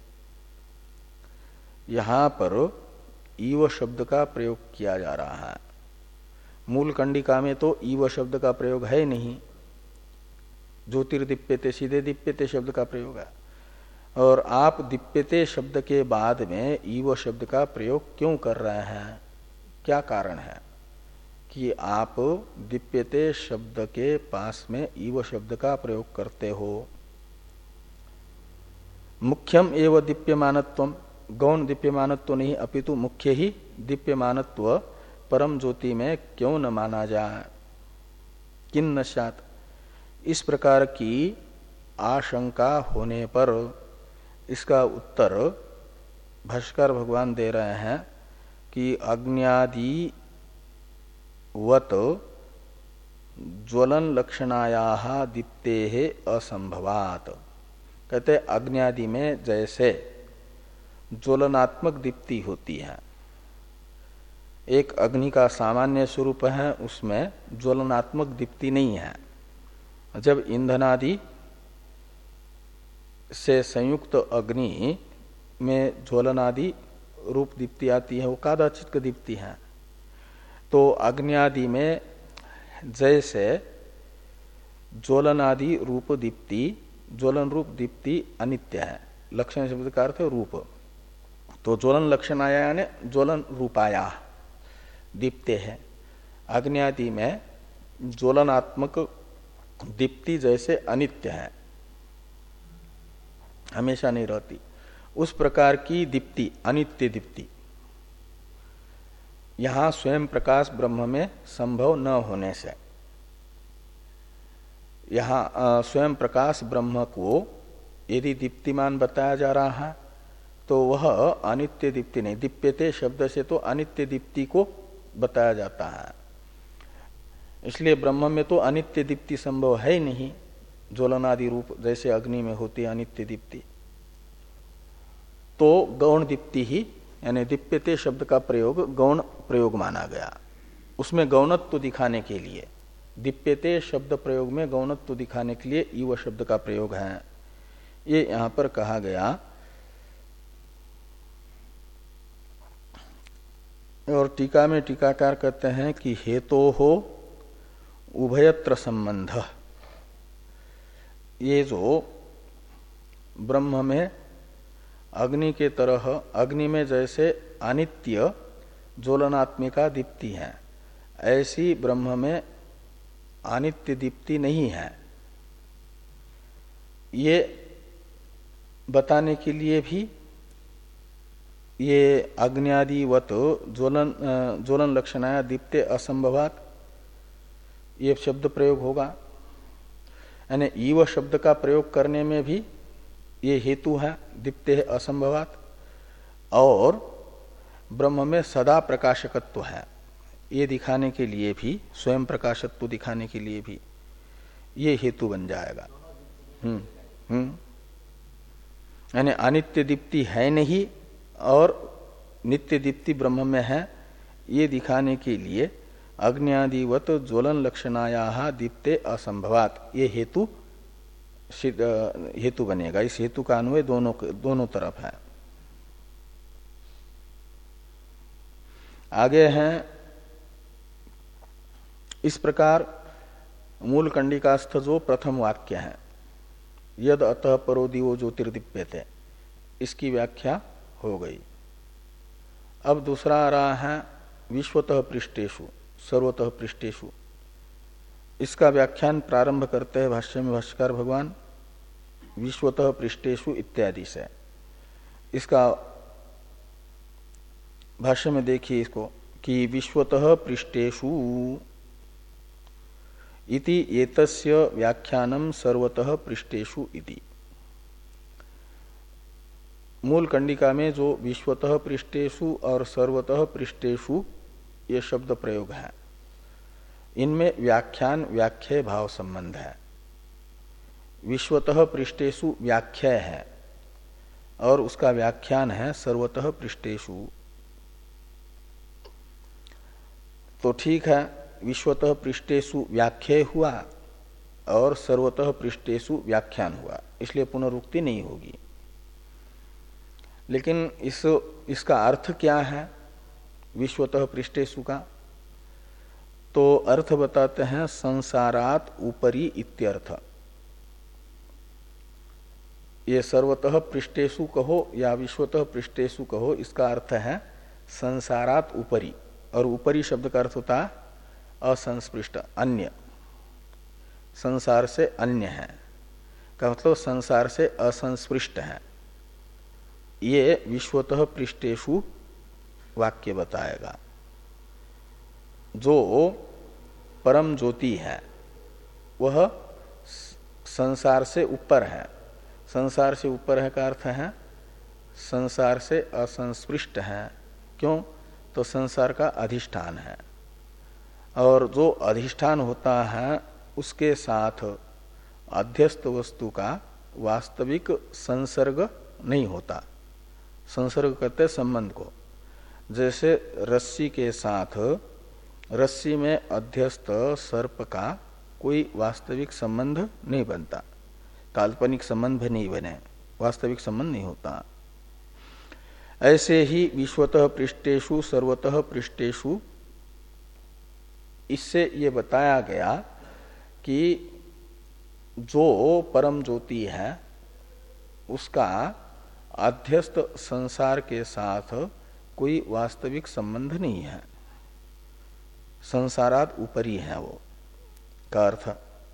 यहां पर ईव शब्द का प्रयोग किया जा रहा है। मूल कंडिका में तो ईव शब्द का प्रयोग है नहीं, ज्योतिर्दीप्यते सीधे दीप्यते शब्द का प्रयोग है, और आप दीप्यते शब्द के बाद में ईव शब्द का प्रयोग क्यों कर रहे हैं, क्या कारण है कि आप दीप्यते शब्द के पास में ईव शब्द का प्रयोग करते हो। मुख्यम एव दीप्यमानत्वम, गौण दीप्यमानत्व नहीं अपितु मुख्य ही दीप्यमानत्व परम ज्योति में क्यों न माना जाए? किन नश्यात, इस प्रकार की आशंका होने पर इसका उत्तर भाष्कर भगवान दे रहे हैं कि अग्न्यादि वत ज्वलन लक्षणाया दीप्ते असंभवात। कहते अग्न्यादि में जैसे ज्वलनात्मक दीप्ति होती है, एक अग्नि का सामान्य स्वरूप है, उसमें ज्वलनात्मक दीप्ति नहीं है। जब ईंधनादि से संयुक्त अग्नि में ज्वलनादि रूप दीप्ति आती है, वो कादाचित दीप्ति है। तो अग्न्यादि में जैसे ज्वलनादि रूप दीप्ति, ज्वलन रूप दीप्ति अनित्य है, लक्षण शब्द का अर्थ है रूप, तो ज्वलन लक्षणाया यानी ज्वलन रूपाया दीप्ते है। अग्न्यादि में ज्वलनात्मक दीप्ति जैसे अनित्य है, हमेशा नहीं रहती, उस प्रकार की दीप्ति अनित्य दीप्ति यहां स्वयं प्रकाश ब्रह्म में संभव न होने से, यहां स्वयं प्रकाश ब्रह्म को यदि दीप्तिमान बताया जा रहा है तो वह अनित्य दीप्ति नहीं, दीप्यते शब्द से तो अनित्य दीप्ति को बताया जाता है। इसलिए ब्रह्म में तो अनित्य दीप्ति संभव है ही नहीं, ज्वलनादि रूप जैसे अग्नि में होती है अनित्य दीप्ति। तो गौण दीप्ति ही यानी दीप्यते शब्द का प्रयोग गौण प्रयोग माना गया, उसमें गौणत्व दिखाने के लिए, दीप्यते शब्द प्रयोग में गौणत्व दिखाने के लिए ईव शब्द का प्रयोग है, ये यहां पर कहा गया। और टीका में टीकाकार कहते हैं कि हेतो हो उभयत्र संबंध, ये जो ब्रह्म में अग्नि के तरह, अग्नि में जैसे अनित्य ज्वलनात्मिका दीप्ति है, ऐसी ब्रह्म में अनित्य दीप्ति नहीं है, ये बताने के लिए भी ये अग्न्यादिवत ज्वलन ज्वलन लक्षणाया दीप्ते असंभवात ये शब्द प्रयोग होगा। यानी ईव शब्द का प्रयोग करने में भी ये हेतु है दीप्ते असंभवात, और ब्रह्म में सदा प्रकाशकत्व है ये दिखाने के लिए भी, स्वयं प्रकाशत्व दिखाने के लिए भी ये हेतु बन जाएगा। हम्म हम्म यानी अनित्य दीप्ति है नहीं और नित्य दीप्ति ब्रह्म में है, ये दिखाने के लिए अग्न्यादिवत ज्वलन लक्षणाया दीप्ते असंभवात ये हेतु हेतु बनेगा। इस हेतु का अन्वय दोनों दोनों तरफ है। आगे हैं इस प्रकार मूल कंडिकास्थ जो प्रथम वाक्य है, यद अतः परो दिवो ज्योतिर्दीप्यते, इसकी व्याख्या हो गई। अब दूसरा आ रहा है विश्वतः पृष्ठेषु सर्वतः पृष्ठेषु, इसका व्याख्यान प्रारंभ करते हैं भाष्य में भाष्यकार भगवान विश्वतः पृष्ठेषु इत्यादि से। इसका भाष्य में देखिए इसको कि विश्वतः पृष्ठेषु इति एतस्य व्याख्यानम सर्वतः पृष्ठेषु इति। मूल कंडिका में जो विश्वतः पृष्ठेषु और सर्वतः पृष्ठेषु ये शब्द प्रयोग है, इनमें व्याख्यान व्याख्या भाव संबंध है। विश्वतः पृष्ठेषु व्याख्या है और उसका व्याख्यान है सर्वतः पृष्ठेषु। तो ठीक है, विश्वतः पृष्ठेषु व्याख्या हुआ और सर्वतः पृष्ठेषु व्याख्यान हुआ, इसलिए पुनरुक्ति नहीं होगी। लेकिन इस इसका अर्थ क्या है विश्वतः पृष्ठेषु का? तो अर्थ बताते हैं संसारात ऊपरी इत्यर्थ। ये सर्वतः पृष्ठेषु कहो या विश्वतः पृष्ठेषु कहो, इसका अर्थ है संसारात ऊपरी, और ऊपरी शब्द का अर्थ होता है असंस्पृष्ट, अन्य, संसार से अन्य है का मतलब संसार से असंस्पृष्ट है। ये विश्वतः पृष्ठेषु वाक्य बताएगा। जो परम ज्योति है वह संसार से ऊपर है। संसार से ऊपर है का अर्थ है संसार से असंस्पृष्ट है। क्यों? तो संसार का अधिष्ठान है, और जो अधिष्ठान होता है उसके साथ अध्यस्त वस्तु का वास्तविक संसर्ग नहीं होता। संसर्ग करते संबंध को, जैसे रस्सी के साथ रस्सी में अध्यस्त सर्प का कोई वास्तविक संबंध नहीं बनता, काल्पनिक संबंध भी नहीं बने, वास्तविक संबंध नहीं होता। ऐसे ही विश्वतः पृष्ठेषु सर्वतः पृष्ठेषु, इससे ये बताया गया कि जो परम ज्योति है उसका अध्यस्त संसार के साथ कोई वास्तविक संबंध नहीं है, संसारात ऊपरी है वो का अर्थ।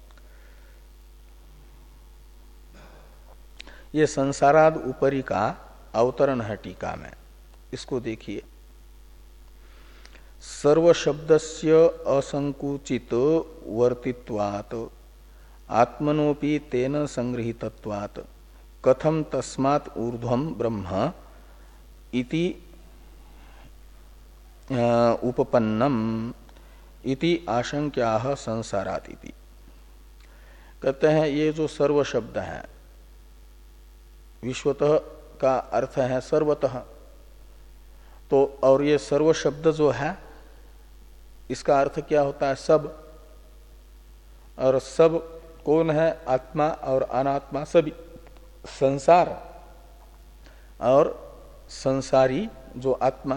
ये संसाराद ऊपरी का अवतरण है टीका में, इसको देखिए। सर्व शब्दस्य असंकुचित वर्तित्वात् आत्मनोपि तेन संगृहीतत्वात् कथम तस्मात् ऊर्ध्वं ब्रह्म इति उपपन्नम इति आशंक्याः संसारात् इति। कहते हैं ये जो सर्व शब्द है, विश्वतः का अर्थ है सर्वतः, तो और ये सर्व शब्द जो है इसका अर्थ क्या होता है? सब। और सब कौन है? आत्मा और अनात्मा सभी, संसार और संसारी जो आत्मा।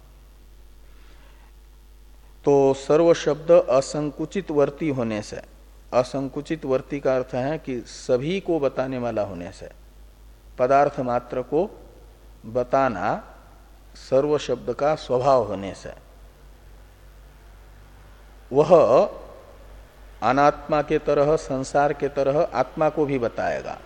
तो सर्व शब्द असंकुचित वर्ती होने से, असंकुचित वर्ती का अर्थ है कि सभी को बताने वाला होने से, पदार्थ मात्र को बताना सर्व शब्द का स्वभाव होने से, वह अनात्मा के तरह, संसार के तरह आत्मा को भी बताएगा।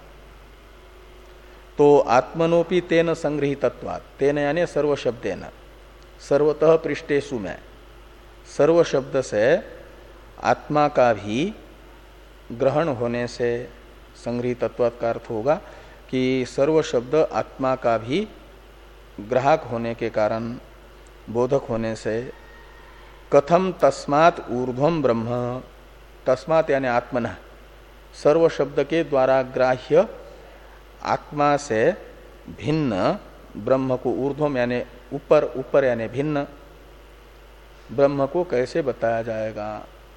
तो आत्मनोपि तेन संगृहीतत्वात्, तेन यानी सर्व शब्देन, सर्वतः पृष्ठेषु में सर्व शब्द से आत्मा का भी ग्रहण होने से संगृहीतत्वात् का अर्थ होगा कि सर्व शब्द आत्मा का भी ग्राहक होने के कारण, बोधक होने से, कथम तस्मात् ऊर्ध्वं ब्रह्म, तस्मात् यानी आत्मनः, सर्व शब्द के द्वारा ग्राह्य आत्मा से भिन्न ब्रह्म को, ऊर्ध्वम यानी ऊपर, ऊपर यानी भिन्न ब्रह्म को कैसे बताया जाएगा?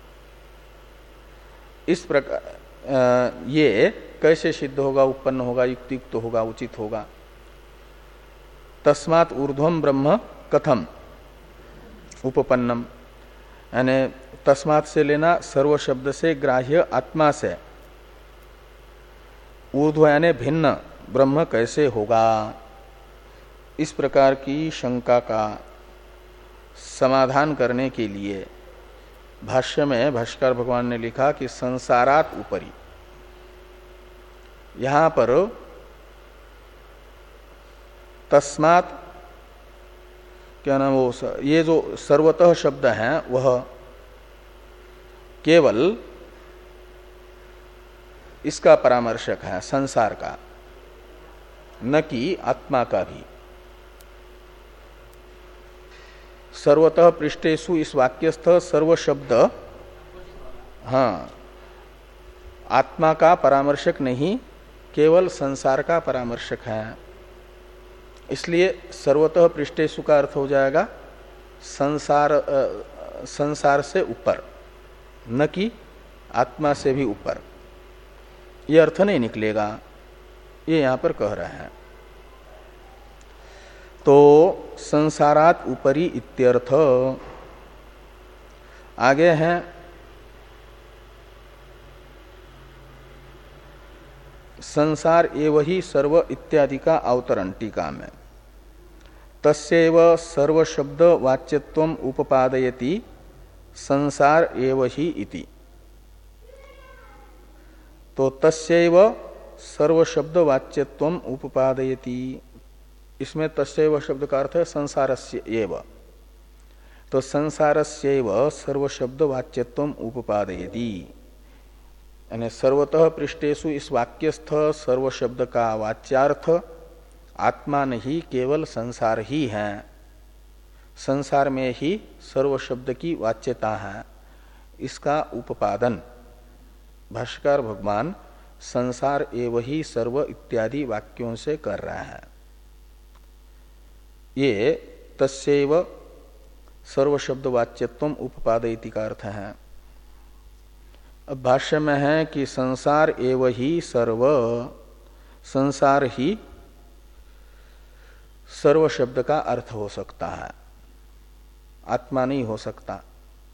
इस प्रकार ये कैसे सिद्ध होगा, उत्पन्न होगा, युक्तियुक्त होगा, उचित होगा? तस्मात् ऊर्ध्वं ब्रह्म कथम उपपन्नम, यानी तस्मात् से लेना सर्व शब्द से ग्राह्य आत्मा से ऊर्ध्व यानी भिन्न ब्रह्म कैसे होगा? इस प्रकार की शंका का समाधान करने के लिए भाष्य में भाष्यकार भगवान ने लिखा कि संसारात ऊपरी, यहां पर तस्मात् क्या नाम, वो ये जो सर्वतः शब्द है वह केवल इसका परामर्शक है, संसार का, न कि आत्मा का भी। सर्वतः पृष्ठेषु इस वाक्यस्थ सर्व शब्द हाँ आत्मा का परामर्शक नहीं, केवल संसार का परामर्शक है। इसलिए सर्वतः पृष्ठेषु का अर्थ हो जाएगा संसार, आ, संसार से ऊपर, न कि आत्मा से भी ऊपर। ये अर्थ नहीं निकलेगा, ये यहां पर कह रहे हैं। तो संसारात ऊपरी इत्यर्थ। आगे हैं संसार एव ही सर्व इत्यादि का अवतरण टीका में। तस्यैव सर्व शब्द वाच्यत्वम उपपादयति संसार एव ही इति। तो तस्यैव सर्व शब्द वाच्यत्वम उपपादयति, इसमें तस्यैव शब्द का अर्थ है संसारस्य एव। तो संसारस्यैव सर्व शब्द वाच्यत्वम उपादयति, यानी सर्वतः पृष्ठेषु इस वाक्यस्थ सर्व शब्द का वाच्यार्थ आत्मा नहीं केवल संसार ही है, संसार में ही सर्व शब्द की वाच्यता है। इसका उपादन भाष्यकार भगवान संसार एव ही सर्व इत्यादि वाक्यों से कर रहा है। ये तस्यैव सर्व शब्द वाच्यत्वम उपादयति का अर्थ है। अब भाष्य में है कि संसार एव ही सर्व, संसार ही सर्व शब्द का अर्थ हो सकता है, आत्मा नहीं हो सकता।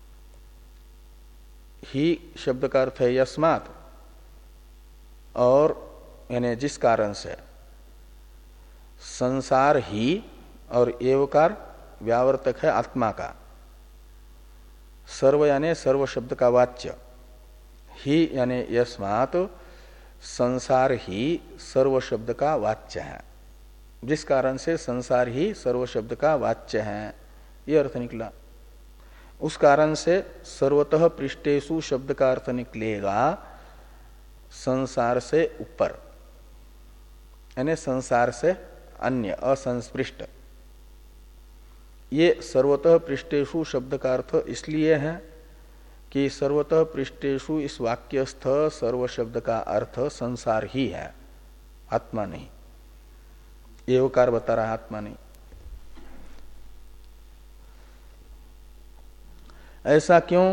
ही शब्द का अर्थ है यस्मात्, और यानी जिस कारण से, संसार ही और एवकार व्यावर्तक है आत्मा का, सर्व यानी सर्व शब्द का वाच्य, ही यानी यस्मात् संसार ही सर्व शब्द का वाच्य है, जिस कारण से संसार ही सर्व शब्द का वाच्य है, यह अर्थ निकला। उस कारण से सर्वतः पृष्ठेषु शब्द का अर्थ निकलेगा संसार से ऊपर, यानी संसार से अन्य असंस्पृष्ट। ये सर्वतः पृष्ठेषु शब्द का अर्थ इसलिए है कि सर्वतः पृष्ठेषु इस वाक्यस्थ सर्व शब्द का अर्थ संसार ही है, आत्मा नहीं। एवकार बता रहा है, आत्मा नहीं। ऐसा क्यों?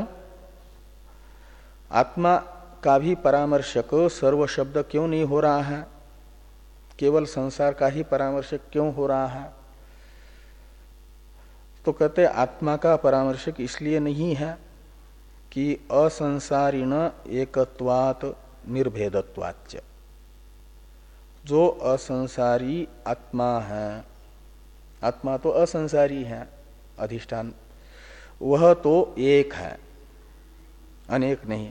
आत्मा का भी परामर्शक सर्व शब्द क्यों नहीं हो रहा है, केवल संसार का ही परामर्शक क्यों हो रहा है? तो कहते आत्मा का परामर्शक इसलिए नहीं है कि असंसारिण एकत्वात् निर्भेदत्वाच्च, जो असंसारी आत्मा है, आत्मा तो असंसारी है अधिष्ठान, वह तो एक है, अनेक नहीं।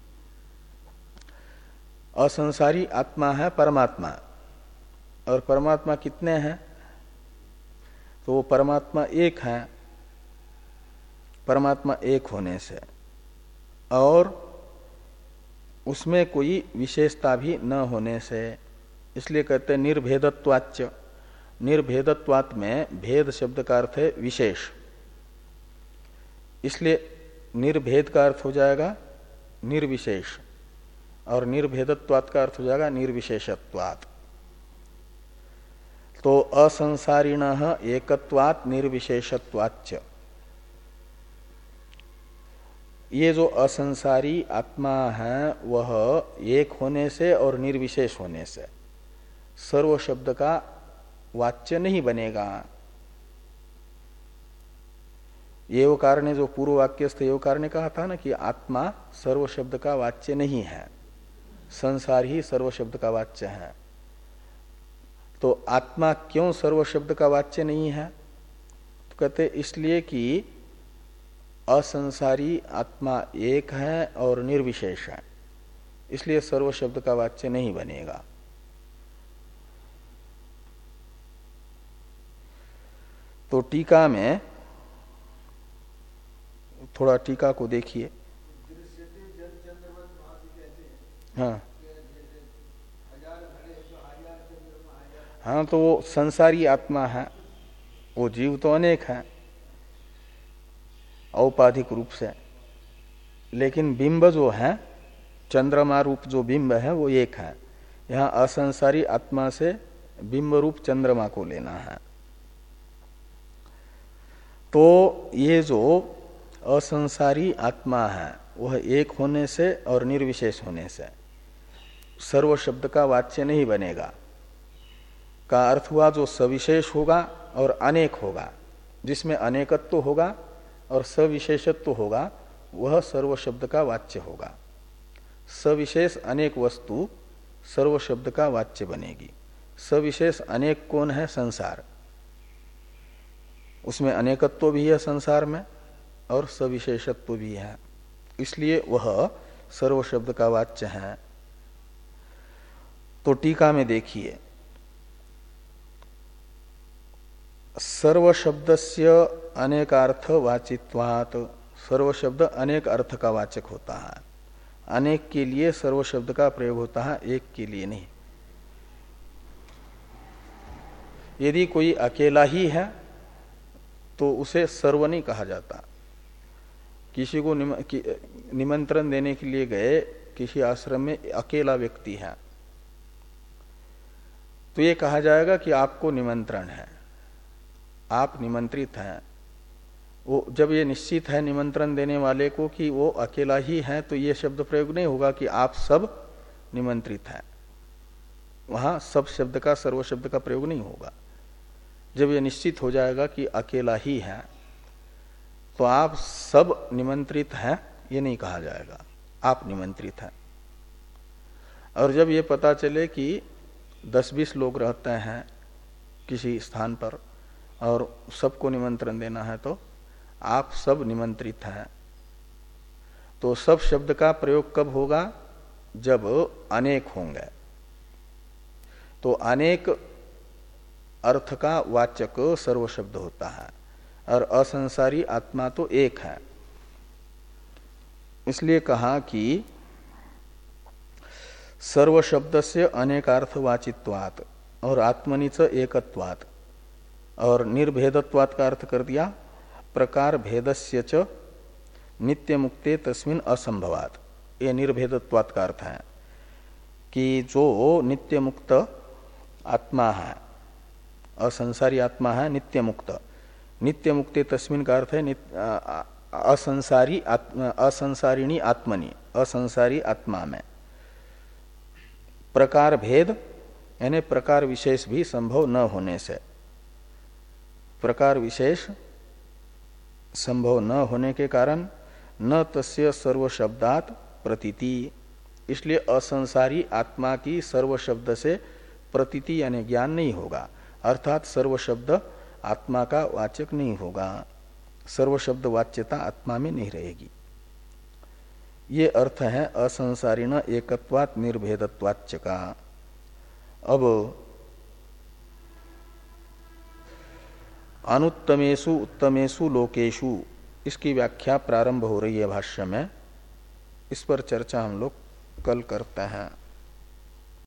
असंसारी आत्मा है परमात्मा, और परमात्मा कितने हैं? तो वो परमात्मा एक है, परमात्मा एक होने से, और उसमें कोई विशेषता भी न होने से, इसलिए कहते हैं निर्भेदत्वाच्च। निर्भेदत्वात् में भेद शब्द का अर्थ है विशेष, इसलिए निर्भेद का अर्थ हो जाएगा निर्विशेष, और निर्भेदत्वात् का अर्थ हो जाएगा निर्विशेषत्वात्। तो असंसारिणः एकत्वात् निर्विशेषत्वाच्च, ये जो असंसारी आत्मा है वह एक होने से और निर्विशेष होने से सर्व शब्द का वाच्य नहीं बनेगा। एवकार ने जो पूर्व वाक्यस्थ एवकार ने कहा था ना कि आत्मा सर्व शब्द का वाच्य नहीं है, संसार ही सर्व शब्द का वाच्य है। तो आत्मा क्यों सर्व शब्द का वाच्य नहीं है? तो कहते इसलिए कि असंसारी आत्मा एक है और निर्विशेष है, इसलिए सर्व शब्द का वाच्य नहीं बनेगा। तो टीका में थोड़ा टीका को देखिए। हाँ हाँ, तो वो संसारी आत्मा है, वो जीव तो अनेक है औपाधिक रूप से, लेकिन बिंब जो है चंद्रमा रूप जो बिंब है वो एक है। यहाँ असंसारी आत्मा से बिंब रूप चंद्रमा को लेना है। तो ये जो असंसारी आत्मा है वह एक होने से और निर्विशेष होने से सर्व शब्द का वाच्य नहीं बनेगा। का अर्थ हुआ जो सविशेष होगा और अनेक होगा, जिसमें अनेकत्व होगा और सविशेषत्व होगा, वह सर्व शब्द का वाच्य होगा। सविशेष अनेक वस्तु सर्व शब्द का वाच्य बनेगी। सविशेष अनेक कौन है? संसार, उसमें अनेकत्व भी है संसार में और सविशेषत्व भी है, इसलिए वह सर्व शब्द का वाच्य है। तो टीका में देखिए, सर्व शब्दस्य अनेकार्थ वाचित्वात्, सर्व शब्द अनेक अर्थ का वाचक होता है। अनेक के लिए सर्व शब्द का प्रयोग होता है, एक के लिए नहीं। यदि कोई अकेला ही है तो उसे सर्व नहीं कहा जाता। किसी को निम, कि, निमंत्रण देने के लिए गए किसी आश्रम में, अकेला व्यक्ति है, तो ये कहा जाएगा कि आपको निमंत्रण है, आप निमंत्रित हैं। वो जब ये निश्चित है निमंत्रण देने वाले को कि वो अकेला ही है, तो ये शब्द प्रयोग नहीं होगा कि आप सब निमंत्रित हैं। वहां सब शब्द का, सर्व शब्द का प्रयोग नहीं होगा। जब ये निश्चित हो जाएगा कि अकेला ही है, तो आप सब निमंत्रित हैं, ये नहीं कहा जाएगा, आप निमंत्रित हैं। और जब ये पता चले कि दस बीस लोग रहते हैं किसी स्थान पर और सबको निमंत्रण देना है, तो आप सब निमंत्रित हैं। तो सब शब्द का प्रयोग कब होगा? जब अनेक होंगे। तो अनेक अर्थ का वाचक सर्व शब्द होता है, और असंसारी आत्मा तो एक है। इसलिए कहा कि सर्व शब्द से अनेकार्थवाचित्वात् और आत्मनिच एकत्वात्, और निर्भेदत्वात् का अर्थ कर दिया प्रकार भेदस्य च नित्य मुक्ते तस्मिन् असंभवात्। ये निर्भेदत्वात् का अर्थ है कि जो नित्य मुक्त आत्मा है, असंसारी आत्मा है, नित्य मुक्त, नित्य मुक्ते तस्मिन् का अर्थ है असंसारी आत्मा, असंसारिणी आत्मनि, असंसारी आत्मा में प्रकार भेद यानी प्रकार विशेष भी संभव न होने से, प्रकार विशेष संभव न होने के कारण न तस्य सर्व शब्दात प्रतीति, इसलिए असंसारी आत्मा की सर्व शब्द से प्रतीति यानी ज्ञान नहीं होगा, अर्थात सर्व शब्द आत्मा का वाचक नहीं होगा, सर्व शब्द वाच्यता आत्मा में नहीं रहेगी। ये अर्थ है असंसारिण एकत्वात् निर्भेदत्वाच्च का। अब अनुत्तमेषु उत्तमेषु लोकेषु, इसकी व्याख्या प्रारंभ हो रही है भाष्य में। इस पर चर्चा हम लोग कल करते हैं।